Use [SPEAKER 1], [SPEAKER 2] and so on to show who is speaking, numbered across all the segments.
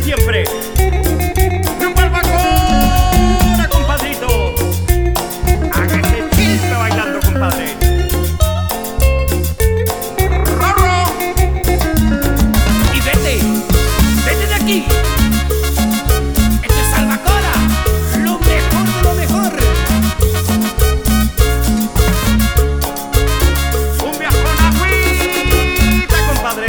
[SPEAKER 1] siempre. Rumbo al Bacora, compadrito. Hágase chispe bailando, compadre. Rorro. Y vete de aquí. Esto es al Bacora, lo mejor de lo mejor. Cumbia con agüita, compadre.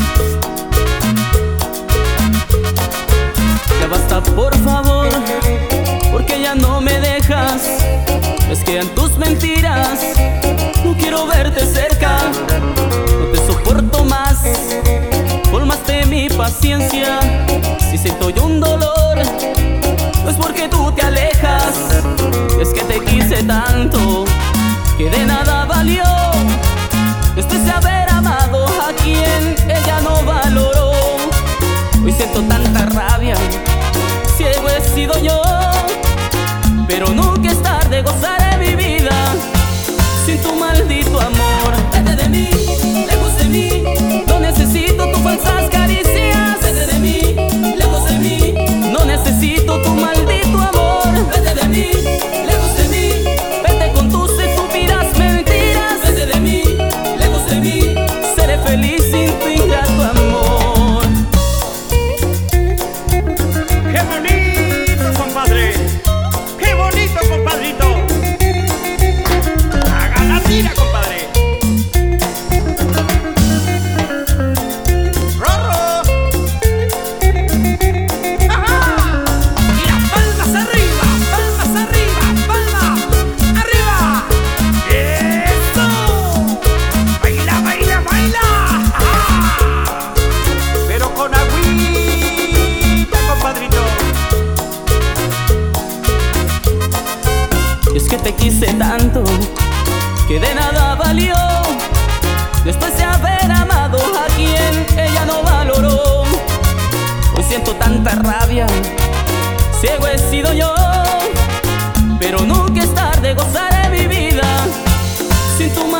[SPEAKER 2] Ya basta, por favor, porque ya no me dejas. Es que en tus mentiras no quiero verte cerca. No te soporto más, colmaste mi paciencia. Si siento yo un dolor, es porque tú te alejas. Es que te quise tanto que de nada valió. Después de haber amado a quien ella no valoró. Hoy siento tanta rabia, ciego he sido yo, pero nunca es tarde, gozaré mi vida sin tu maldito amor. Vete de mí, lejos de mí, no necesito tus falsas caricias. Vete de mí, lejos de mí, no necesito tu maldito amor. Vete de mí, lejos de mí, vete con tus estúpidas mentiras. Vete de mí, lejos de mí, seré feliz sin tu ingrato amor.
[SPEAKER 1] ¡Qué bonito, compadre! ¡Qué bonito, compadrito! ¡Haga la tira, compadre! ¡Rorro! ¡Ajá! ¡Y las palmas arriba! ¡Palmas arriba! ¡Palmas arriba! ¡Eso! ¡Baila, baila, baila! ¡Ajá! Pero con agüita, compadrito.
[SPEAKER 2] Es que te quise tanto que de nada valió. Después de haber amado a quien ella no valoró. Hoy siento tanta rabia, ciego he sido yo, pero nunca es tarde, gozaré mi vida sin tu